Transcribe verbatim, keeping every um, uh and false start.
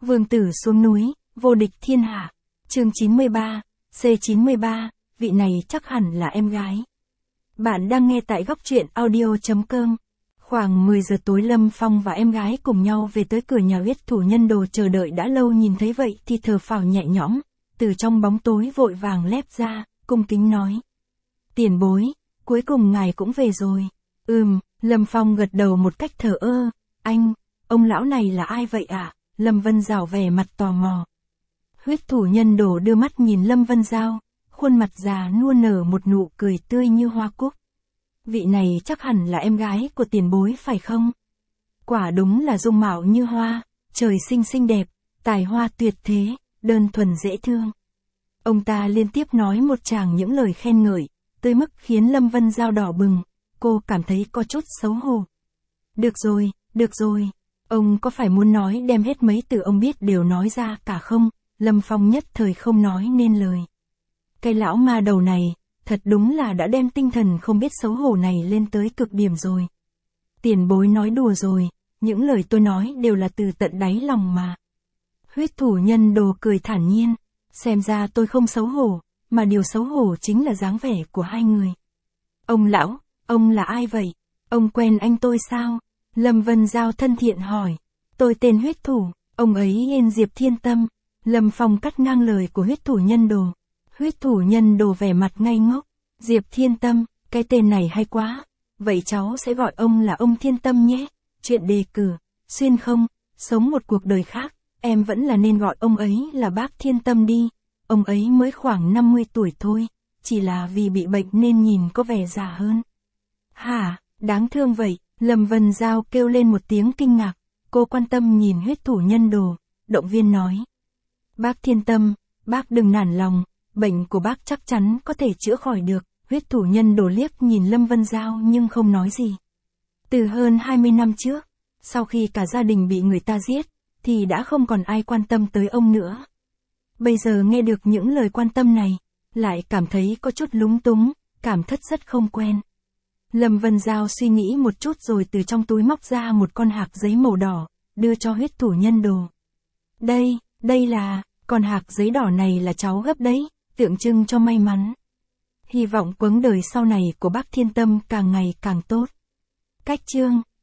Vương tử xuống núi, vô địch thiên hạ. Chương chín mươi ba, C chín mươi ba, vị này chắc hẳn là em gái. Bạn đang nghe tại góc truyện audio chấm com. Khoảng mười giờ tối Lâm Phong và em gái cùng nhau về tới cửa nhà huyết thủ nhân đồ chờ đợi đã lâu, nhìn thấy vậy thì thở phào nhẹ nhõm, từ trong bóng tối vội vàng lép ra, cung kính nói. Tiền bối, cuối cùng ngài cũng về rồi. Ừm, Lâm Phong gật đầu một cách thờ ơ. Anh, ông lão này là ai vậy ạ? À? Lâm Vân Giao vẻ mặt tò mò. Huyết thủ nhân đồ đưa mắt nhìn Lâm Vân Giao, khuôn mặt già nua nở một nụ cười tươi như hoa cúc. Vị này chắc hẳn là em gái của tiền bối phải không? Quả đúng là dung mạo như hoa, trời sinh xinh đẹp, tài hoa tuyệt thế, đơn thuần dễ thương. Ông ta liên tiếp nói một tràng những lời khen ngợi, tới mức khiến Lâm Vân Giao đỏ bừng, cô cảm thấy có chút xấu hổ. Được rồi, được rồi, ông có phải muốn nói đem hết mấy từ ông biết đều nói ra cả không? Lâm Phong nhất thời không nói nên lời. Cái lão ma đầu này, thật đúng là đã đem tinh thần không biết xấu hổ này lên tới cực điểm rồi. Tiền bối nói đùa rồi, những lời tôi nói đều là từ tận đáy lòng mà. Huyết thủ nhân đồ cười thản nhiên, xem ra tôi không xấu hổ, mà điều xấu hổ chính là dáng vẻ của hai người. Ông lão, ông là ai vậy? Ông quen anh tôi sao? Lâm Vân Giao thân thiện hỏi. Tôi tên huyết thủ, ông ấy tên Diệp Thiên Tâm. Lâm Phong cắt ngang lời của huyết thủ nhân đồ. Huyết thủ nhân đồ vẻ mặt ngây ngốc. Diệp Thiên Tâm, cái tên này hay quá. Vậy cháu sẽ gọi ông là ông Thiên Tâm nhé. Chuyện đề cử, xuyên không, sống một cuộc đời khác, em vẫn là nên gọi ông ấy là bác Thiên Tâm đi. Ông ấy mới khoảng năm mươi tuổi thôi, chỉ là vì bị bệnh nên nhìn có vẻ già hơn. Hả, đáng thương vậy, Lâm Vân Giao kêu lên một tiếng kinh ngạc, cô quan tâm nhìn huyết thủ nhân đồ, động viên nói. Bác Thiên Tâm, bác đừng nản lòng, bệnh của bác chắc chắn có thể chữa khỏi được. Huyết thủ nhân đồ liếc nhìn Lâm Vân Giao nhưng không nói gì. Từ hơn hai mươi năm trước, sau khi cả gia đình bị người ta giết, thì đã không còn ai quan tâm tới ông nữa. Bây giờ nghe được những lời quan tâm này, lại cảm thấy có chút lúng túng, cảm thất rất không quen. Lâm Vân Giao suy nghĩ một chút rồi từ trong túi móc ra một con hạc giấy màu đỏ, đưa cho huyết thủ nhân đồ. Đây, đây là, con hạc giấy đỏ này là cháu gấp đấy, tượng trưng cho may mắn. Hy vọng quãng đời sau này của bác Thiên Tâm càng ngày càng tốt. Cách chương